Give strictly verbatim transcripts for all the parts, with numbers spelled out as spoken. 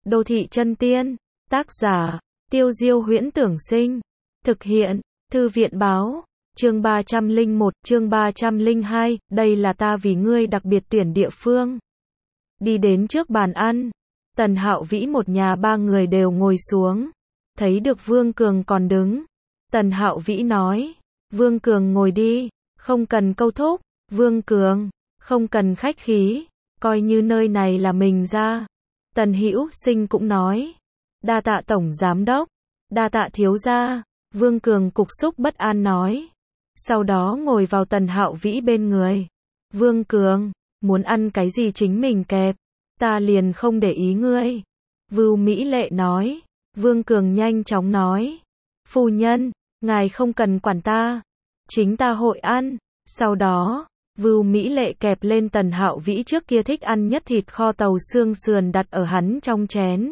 Đô thị chân tiên, tác giả, Tiêu Diêu Huyễn Tưởng Sinh, thực hiện, Thư viện Báo, chương ba trăm lẻ một, chương ba trăm lẻ hai, đây là ta vì ngươi đặc biệt tuyển địa phương. Đi đến trước bàn ăn, Tần Hạo Vĩ một nhà ba người đều ngồi xuống, thấy được Vương Cường còn đứng. Tần Hạo Vĩ nói, Vương Cường ngồi đi, không cần câu thúc. Vương Cường, không cần khách khí, coi như nơi này là mình ra. Tần Hữu Sinh cũng nói, đa tạ tổng giám đốc, đa tạ thiếu gia. Vương Cường cục xúc bất an nói, sau đó ngồi vào Tần Hạo Vĩ bên người. Vương Cường, muốn ăn cái gì chính mình kẹp, ta liền không để ý ngươi. Vưu Mỹ Lệ nói. Vương Cường nhanh chóng nói, phu nhân, ngài không cần quản ta, chính ta hội ăn. Sau đó, Vưu Mỹ Lệ kẹp lên Tần Hạo Vĩ trước kia thích ăn nhất thịt kho tàu xương sườn đặt ở hắn trong chén.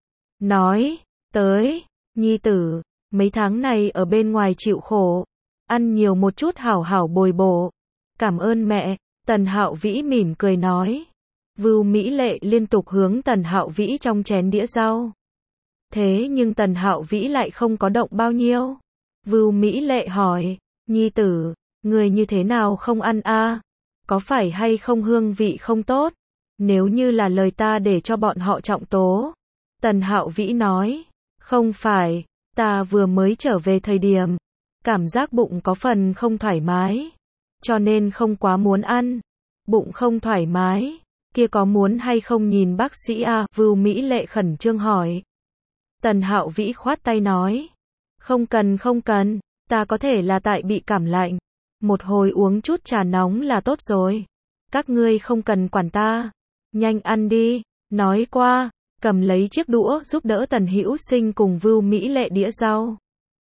Nói, tới, nhi tử, mấy tháng này ở bên ngoài chịu khổ, ăn nhiều một chút hảo hảo bồi bổ. Cảm ơn mẹ, Tần Hạo Vĩ mỉm cười nói. Vưu Mỹ Lệ liên tục hướng Tần Hạo Vĩ trong chén đĩa rau. Thế nhưng Tần Hạo Vĩ lại không có động bao nhiêu. Vưu Mỹ Lệ hỏi, nhi tử, người như thế nào không ăn a? Có phải hay không hương vị không tốt? Nếu như là lời ta để cho bọn họ trọng tố. Tần Hạo Vĩ nói, không phải, ta vừa mới trở về thời điểm, cảm giác bụng có phần không thoải mái, cho nên không quá muốn ăn. Bụng không thoải mái, kia có muốn hay không nhìn bác sĩ a? Vưu Mỹ Lệ khẩn trương hỏi. Tần Hạo Vĩ khoát tay nói, không cần không cần, ta có thể là tại bị cảm lạnh, một hồi uống chút trà nóng là tốt rồi. Các ngươi không cần quản ta, nhanh ăn đi. Nói qua, cầm lấy chiếc đũa giúp đỡ Tần Hữu Sinh cùng Vưu Mỹ Lệ đĩa rau.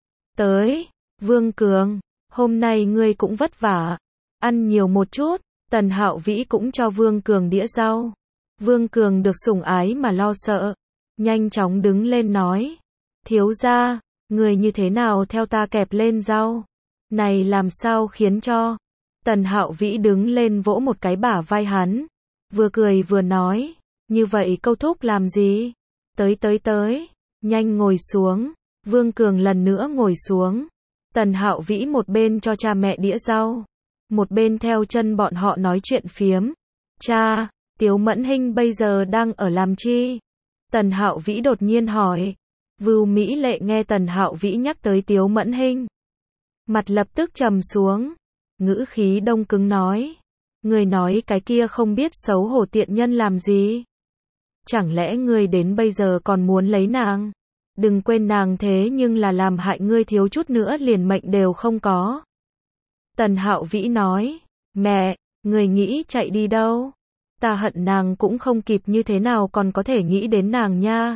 Tới, Vương Cường, hôm nay ngươi cũng vất vả, ăn nhiều một chút. Tần Hạo Vĩ cũng cho Vương Cường đĩa rau. Vương Cường được sủng ái mà lo sợ, nhanh chóng đứng lên nói, thiếu gia, người như thế nào theo ta kẹp lên rau? Này làm sao khiến cho? Tần Hạo Vĩ đứng lên vỗ một cái bả vai hắn, vừa cười vừa nói, như vậy câu thúc làm gì? Tới tới tới, nhanh ngồi xuống. Vương Cường lần nữa ngồi xuống. Tần Hạo Vĩ một bên cho cha mẹ đĩa rau, một bên theo chân bọn họ nói chuyện phiếm. Cha, Tiếu Mẫn Hinh bây giờ đang ở làm chi? Tần Hạo Vĩ đột nhiên hỏi. Vưu Mỹ Lệ nghe Tần Hạo Vĩ nhắc tới Tiếu Mẫn Hinh, mặt lập tức trầm xuống, ngữ khí đông cứng nói, người nói cái kia không biết xấu hổ tiện nhân làm gì? Chẳng lẽ ngươi đến bây giờ còn muốn lấy nàng? Đừng quên nàng thế nhưng là làm hại ngươi thiếu chút nữa liền mệnh đều không có. Tần Hạo Vĩ nói, mẹ, người nghĩ chạy đi đâu? Ta hận nàng cũng không kịp, như thế nào còn có thể nghĩ đến nàng nha?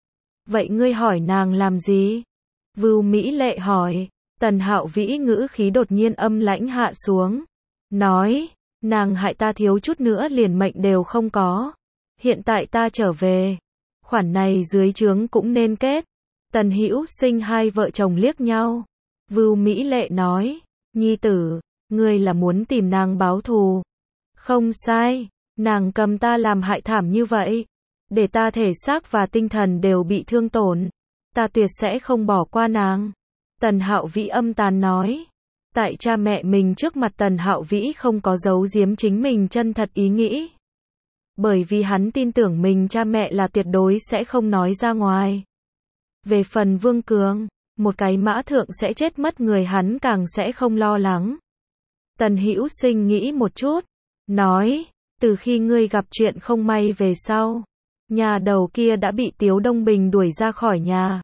Vậy ngươi hỏi nàng làm gì? Vưu Mỹ Lệ hỏi. Tần Hạo Vĩ ngữ khí đột nhiên âm lãnh hạ xuống, nói, nàng hại ta thiếu chút nữa liền mệnh đều không có. Hiện tại ta trở về, khoản này dưới trướng cũng nên kết. Tần Hữu Sinh hai vợ chồng liếc nhau. Vưu Mỹ Lệ nói, nhi tử, ngươi là muốn tìm nàng báo thù. Không sai, nàng cầm ta làm hại thảm như vậy, để ta thể xác và tinh thần đều bị thương tổn, ta tuyệt sẽ không bỏ qua nàng. Tần Hạo Vĩ âm tàn nói. Tại cha mẹ mình trước mặt Tần Hạo Vĩ không có giấu giếm chính mình chân thật ý nghĩ, bởi vì hắn tin tưởng mình cha mẹ là tuyệt đối sẽ không nói ra ngoài. Về phần Vương Cường, một cái mã thượng sẽ chết mất người hắn càng sẽ không lo lắng. Tần Hữu Sinh nghĩ một chút, nói, từ khi ngươi gặp chuyện không may về sau, nhà đầu kia đã bị Tiếu Đông Bình đuổi ra khỏi nhà.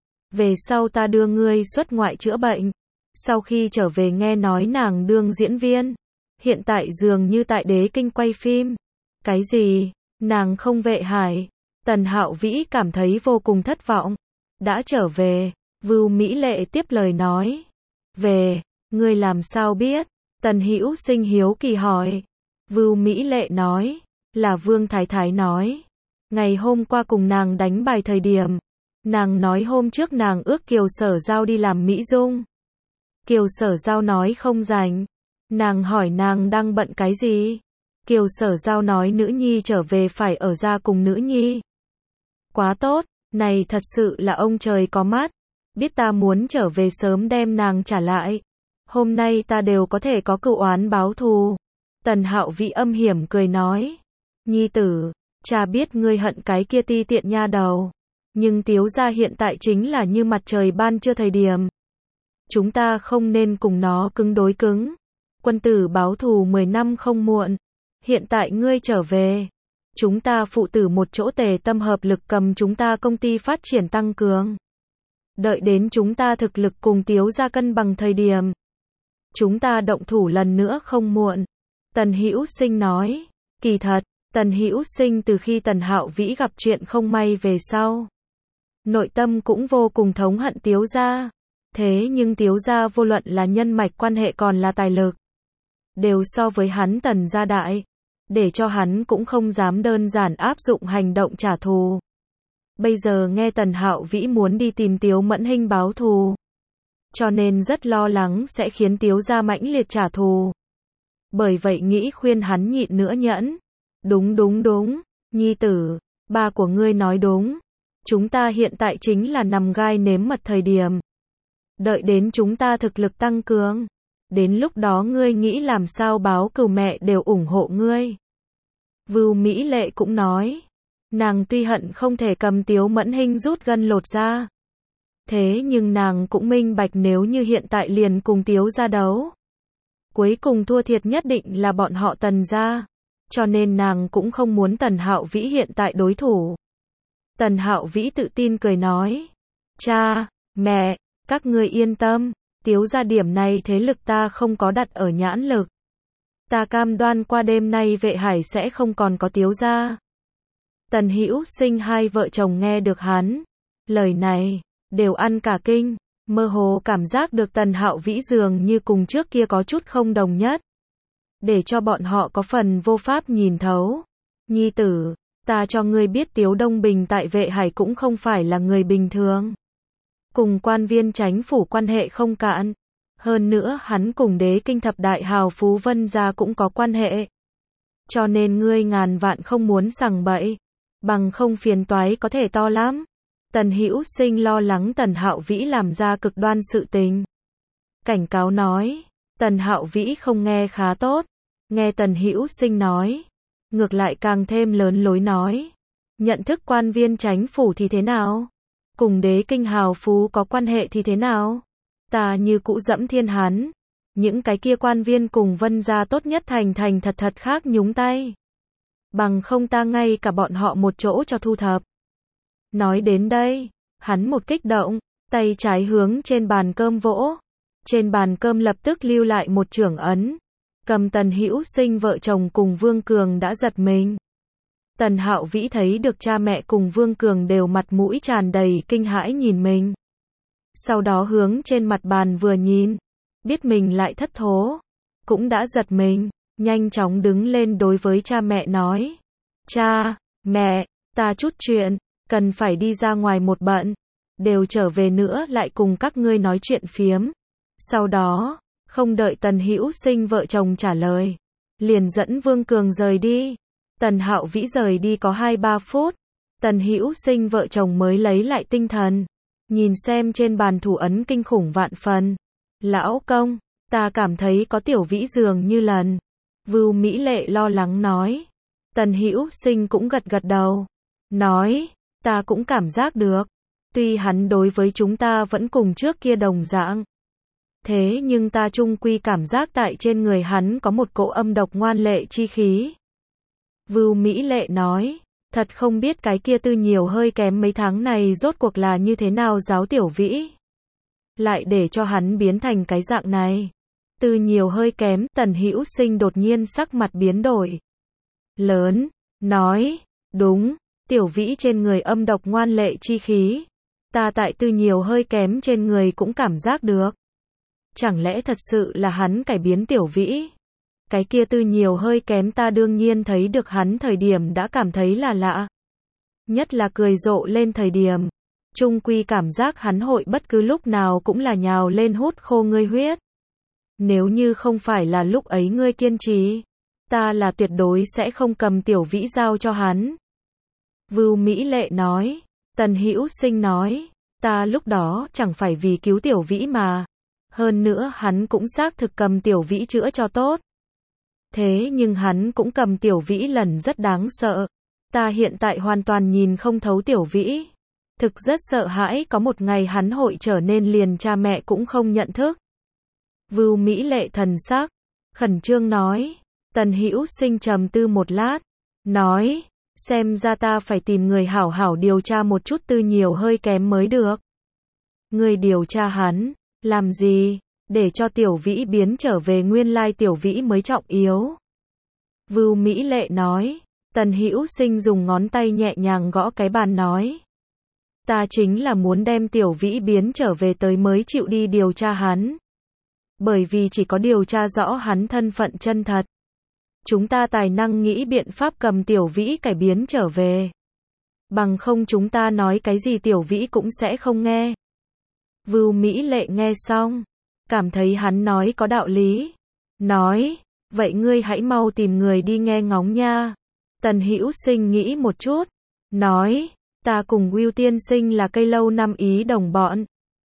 Về sau ta đưa ngươi xuất ngoại chữa bệnh, sau khi trở về nghe nói nàng đương diễn viên, hiện tại dường như tại Đế Kinh quay phim. Cái gì? Nàng không vệ hải? Tần Hạo Vĩ cảm thấy vô cùng thất vọng. Đã trở về, Vưu Mỹ Lệ tiếp lời nói. Về, ngươi làm sao biết? Tần Hữu Sinh hiếu kỳ hỏi. Vưu Mỹ Lệ nói, là Vương Thái Thái nói. Ngày hôm qua cùng nàng đánh bài thời điểm, nàng nói hôm trước nàng ước Kiều Sở Giao đi làm mỹ dung. Kiều Sở Giao nói không rảnh. Nàng hỏi nàng đang bận cái gì? Kiều Sở Giao nói nữ nhi trở về phải ở gia cùng nữ nhi. Quá tốt, này thật sự là ông trời có mắt. Biết ta muốn trở về sớm đem nàng trả lại. Hôm nay ta đều có thể có cựu oán báo thù. Tần Hạo Vĩ âm hiểm cười nói. Nhi tử, cha biết ngươi hận cái kia ti tiện nha đầu. Nhưng Tiếu gia hiện tại chính là như mặt trời ban trưa thời điểm. Chúng ta không nên cùng nó cứng đối cứng. Quân tử báo thù mười năm không muộn. Hiện tại ngươi trở về. Chúng ta phụ tử một chỗ tề tâm hợp lực cầm chúng ta công ty phát triển tăng cường. Đợi đến chúng ta thực lực cùng Tiếu gia cân bằng thời điểm. Chúng ta động thủ lần nữa không muộn. Tần Hữu Sinh nói. Kỳ thật, Tần Hữu Sinh từ khi Tần Hạo Vĩ gặp chuyện không may về sau. Nội tâm cũng vô cùng thống hận Tiếu gia. Thế nhưng Tiếu gia vô luận là nhân mạch quan hệ còn là tài lực. Đều so với hắn Tần gia đại. Để cho hắn cũng không dám đơn giản áp dụng hành động trả thù. Bây giờ nghe Tần Hạo Vĩ muốn đi tìm Tiếu Mẫn Hinh báo thù. Cho nên rất lo lắng sẽ khiến Tiếu gia mãnh liệt trả thù. Bởi vậy nghĩ khuyên hắn nhịn nữa nhẫn. Đúng đúng đúng, nhi tử, ba của ngươi nói đúng. Chúng ta hiện tại chính là nằm gai nếm mật thời điểm. Đợi đến chúng ta thực lực tăng cường. Đến lúc đó ngươi nghĩ làm sao báo cừu mẹ đều ủng hộ ngươi. Vưu Mỹ Lệ cũng nói. Nàng tuy hận không thể cầm Tiếu Mẫn Hinh rút gân lột ra. Thế nhưng nàng cũng minh bạch nếu như hiện tại liền cùng Tiếu gia đấu. Cuối cùng thua thiệt nhất định là bọn họ Tần gia. Cho nên nàng cũng không muốn Tần Hạo Vĩ hiện tại đối thủ. Tần Hạo Vĩ tự tin cười nói. Cha, mẹ, các ngươi yên tâm. Tiếu gia điểm này thế lực ta không có đặt ở nhãn lực. Ta cam đoan qua đêm nay Vệ Hải sẽ không còn có Tiếu gia. Tần Hữu Sinh hai vợ chồng nghe được hắn. Lời này, đều ăn cả kinh. Mơ hồ cảm giác được Tần Hạo Vĩ dường như cùng trước kia có chút không đồng nhất. Để cho bọn họ có phần vô pháp nhìn thấu. Nhi tử, ta cho ngươi biết Tiếu Đông Bình tại Vệ Hải cũng không phải là người bình thường. Cùng quan viên chánh phủ quan hệ không cạn. Hơn nữa hắn cùng đế kinh thập đại hào phú Vân gia cũng có quan hệ. Cho nên ngươi ngàn vạn không muốn sằng bậy. Bằng không phiền toái có thể to lắm. Tần Hữu Sinh lo lắng Tần Hạo Vĩ làm ra cực đoan sự tình. Cảnh cáo nói. Tần Hạo Vĩ không nghe khá tốt. Nghe Tần Hữu Sinh nói. Ngược lại càng thêm lớn lối nói. Nhận thức quan viên chánh phủ thì thế nào? Cùng đế kinh hào phú có quan hệ thì thế nào? Ta như cũ dẫm thiên hắn. Những cái kia quan viên cùng Vân gia tốt nhất thành thành thật thật khác nhúng tay. Bằng không ta ngay cả bọn họ một chỗ cho thu thập. Nói đến đây, hắn một kích động, tay trái hướng trên bàn cơm vỗ. Trên bàn cơm lập tức lưu lại một chưởng ấn. Cầm Tần Hữu Sinh vợ chồng cùng Vương Cường đã giật mình. Tần Hạo Vĩ thấy được cha mẹ cùng Vương Cường đều mặt mũi tràn đầy kinh hãi nhìn mình. Sau đó hướng trên mặt bàn vừa nhìn, biết mình lại thất thố, cũng đã giật mình, nhanh chóng đứng lên đối với cha mẹ nói. Cha, mẹ, ta chút chuyện, cần phải đi ra ngoài một bận, đều trở về nữa lại cùng các ngươi nói chuyện phiếm. Sau đó, không đợi Tần Hữu Sinh vợ chồng trả lời, liền dẫn Vương Cường rời đi. Tần Hạo Vĩ rời đi có hai ba phút, Tần Hữu Sinh vợ chồng mới lấy lại tinh thần, nhìn xem trên bàn thủ ấn kinh khủng vạn phần. Lão công, ta cảm thấy có Tiểu Vĩ dường như lần. Vưu Mỹ Lệ lo lắng nói. Tần Hữu Sinh cũng gật gật đầu, nói, ta cũng cảm giác được, tuy hắn đối với chúng ta vẫn cùng trước kia đồng dạng. Thế nhưng ta chung quy cảm giác tại trên người hắn có một cỗ âm độc ngoan lệ chi khí. Vưu Mỹ Lệ nói, thật không biết cái kia Tư Nhiều hơi kém mấy tháng này rốt cuộc là như thế nào giáo Tiểu Vĩ. Lại để cho hắn biến thành cái dạng này. Tư Nhiều hơi kém, Tần Hữu Sinh đột nhiên sắc mặt biến đổi. Lớn, nói, đúng, Tiểu Vĩ trên người âm độc ngoan lệ chi khí. Ta tại Tư Nhiều hơi kém trên người cũng cảm giác được. Chẳng lẽ thật sự là hắn cải biến Tiểu Vĩ? Cái kia Tư Nhiều hơi kém ta đương nhiên thấy được hắn thời điểm đã cảm thấy là lạ. Nhất là cười rộ lên thời điểm. Chung quy cảm giác hắn hội bất cứ lúc nào cũng là nhào lên hút khô ngươi huyết. Nếu như không phải là lúc ấy ngươi kiên trì, ta là tuyệt đối sẽ không cầm Tiểu Vĩ giao cho hắn. Vưu Mỹ Lệ nói, Tần Hữu Sinh nói, ta lúc đó chẳng phải vì cứu Tiểu Vĩ mà. Hơn nữa hắn cũng xác thực cầm Tiểu Vĩ chữa cho tốt. Thế nhưng hắn cũng cầm Tiểu Vĩ lần rất đáng sợ. Ta hiện tại hoàn toàn nhìn không thấu Tiểu Vĩ. Thực rất sợ hãi có một ngày hắn hội trở nên liền cha mẹ cũng không nhận thức. Vưu Mỹ Lệ thần sắc, khẩn trương nói. Tần Hữu Sinh trầm tư một lát, nói, xem ra ta phải tìm người hảo hảo điều tra một chút, tư nhiều hơi kém mới được. Người điều tra hắn, làm gì, để cho Tiểu Vĩ biến trở về nguyên lai Tiểu Vĩ mới trọng yếu. Vưu Mỹ Lệ nói. Tần Hữu Sinh dùng ngón tay nhẹ nhàng gõ cái bàn nói. Ta chính là muốn đem Tiểu Vĩ biến trở về tới mới chịu đi điều tra hắn. Bởi vì chỉ có điều tra rõ hắn thân phận chân thật, chúng ta tài năng nghĩ biện pháp cầm Tiểu Vĩ cải biến trở về. Bằng không chúng ta nói cái gì Tiểu Vĩ cũng sẽ không nghe. Vưu Mỹ Lệ nghe xong, cảm thấy hắn nói có đạo lý. Nói, vậy ngươi hãy mau tìm người đi nghe ngóng nha. Tần Hữu Sinh nghĩ một chút, nói, ta cùng Vưu tiên sinh là cây lâu năm ý đồng bọn.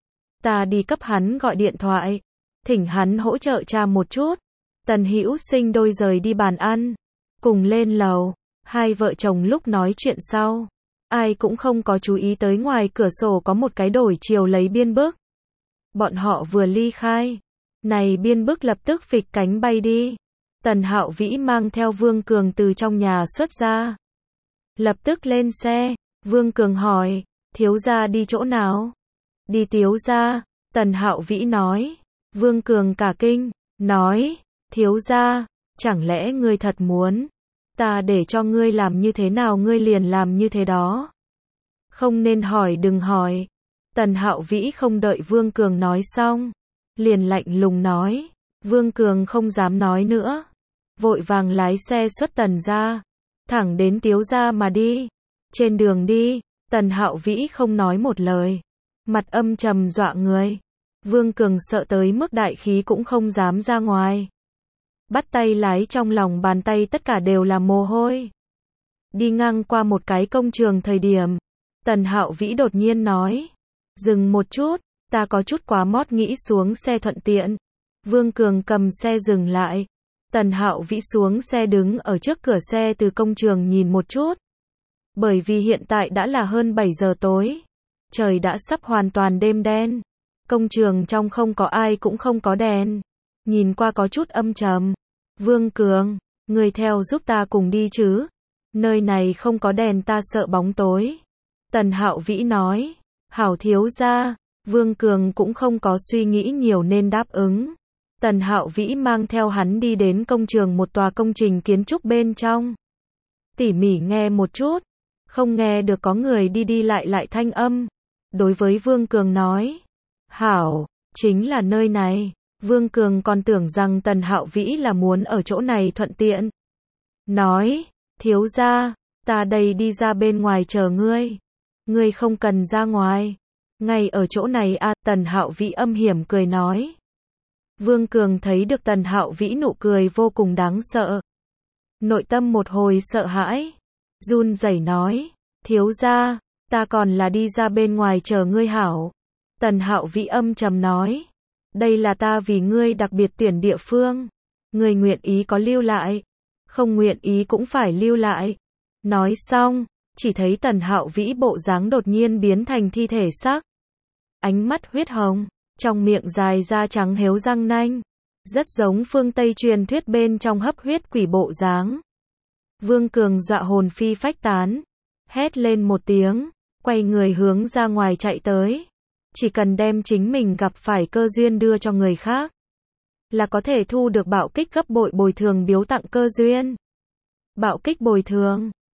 Ta đi cấp hắn gọi điện thoại, thỉnh hắn hỗ trợ tra một chút. Tần Hữu Sinh đôi rời đi bàn ăn, cùng lên lầu, hai vợ chồng lúc nói chuyện sau, ai cũng không có chú ý tới ngoài cửa sổ có một cái đổi chiều lấy biên bức. Bọn họ vừa ly khai, này biên bức lập tức phịch cánh bay đi. Tần Hạo Vĩ mang theo Vương Cường từ trong nhà xuất ra, lập tức lên xe. Vương Cường hỏi, thiếu gia đi chỗ nào? Đi Tiếu gia. Tần Hạo Vĩ nói. Vương Cường cả kinh, nói, thiếu gia, chẳng lẽ ngươi thật muốn ta để cho ngươi làm như thế nào ngươi liền làm như thế đó? Không nên hỏi đừng hỏi. Tần Hạo Vĩ không đợi Vương Cường nói xong, liền lạnh lùng nói. Vương Cường không dám nói nữa, vội vàng lái xe xuất Tần gia, thẳng đến Tiếu gia mà đi. Trên đường đi, Tần Hạo Vĩ không nói một lời, mặt âm trầm dọa người. Vương Cường sợ tới mức đại khí cũng không dám ra ngoài. Bắt tay lái trong lòng bàn tay tất cả đều là mồ hôi. Đi ngang qua một cái công trường thời điểm, Tần Hạo Vĩ đột nhiên nói, dừng một chút, ta có chút quá mót nghĩ xuống xe thuận tiện. Vương Cường cầm xe dừng lại. Tần Hạo Vĩ xuống xe đứng ở trước cửa xe từ công trường nhìn một chút. Bởi vì hiện tại đã là hơn bảy giờ tối, trời đã sắp hoàn toàn đêm đen. Công trường trong không có ai cũng không có đèn, nhìn qua có chút âm trầm. Vương Cường, người theo giúp ta cùng đi chứ? Nơi này không có đèn ta sợ bóng tối. Tần Hạo Vĩ nói. Hảo thiếu gia. Vương Cường cũng không có suy nghĩ nhiều nên đáp ứng. Tần Hạo Vĩ mang theo hắn đi đến công trường một tòa công trình kiến trúc bên trong. Tỉ mỉ nghe một chút, không nghe được có người đi đi lại lại thanh âm. Đối với Vương Cường nói, hảo, chính là nơi này. Vương Cường còn tưởng rằng Tần Hạo Vĩ là muốn ở chỗ này thuận tiện. Nói, thiếu gia, ta đây đi ra bên ngoài chờ ngươi. Ngươi không cần ra ngoài. Ngay ở chỗ này à, Tần Hạo Vĩ âm hiểm cười nói. Vương Cường thấy được Tần Hạo Vĩ nụ cười vô cùng đáng sợ. Nội tâm một hồi sợ hãi. Run rẩy nói, thiếu gia, ta còn là đi ra bên ngoài chờ ngươi hảo. Tần Hạo Vĩ âm trầm nói, đây là ta vì ngươi đặc biệt tuyển địa phương. Ngươi nguyện ý có lưu lại, không nguyện ý cũng phải lưu lại. Nói xong, chỉ thấy Tần Hạo Vĩ bộ dáng đột nhiên biến thành thi thể xác. Ánh mắt huyết hồng, trong miệng dài da trắng héo răng nanh, rất giống phương Tây truyền thuyết bên trong hấp huyết quỷ bộ dáng. Vương Cường dọa hồn phi phách tán, hét lên một tiếng, quay người hướng ra ngoài chạy tới. Chỉ cần đem chính mình gặp phải cơ duyên đưa cho người khác, là có thể thu được bạo kích gấp bội bồi thường biếu tặng cơ duyên. Bạo kích bồi thường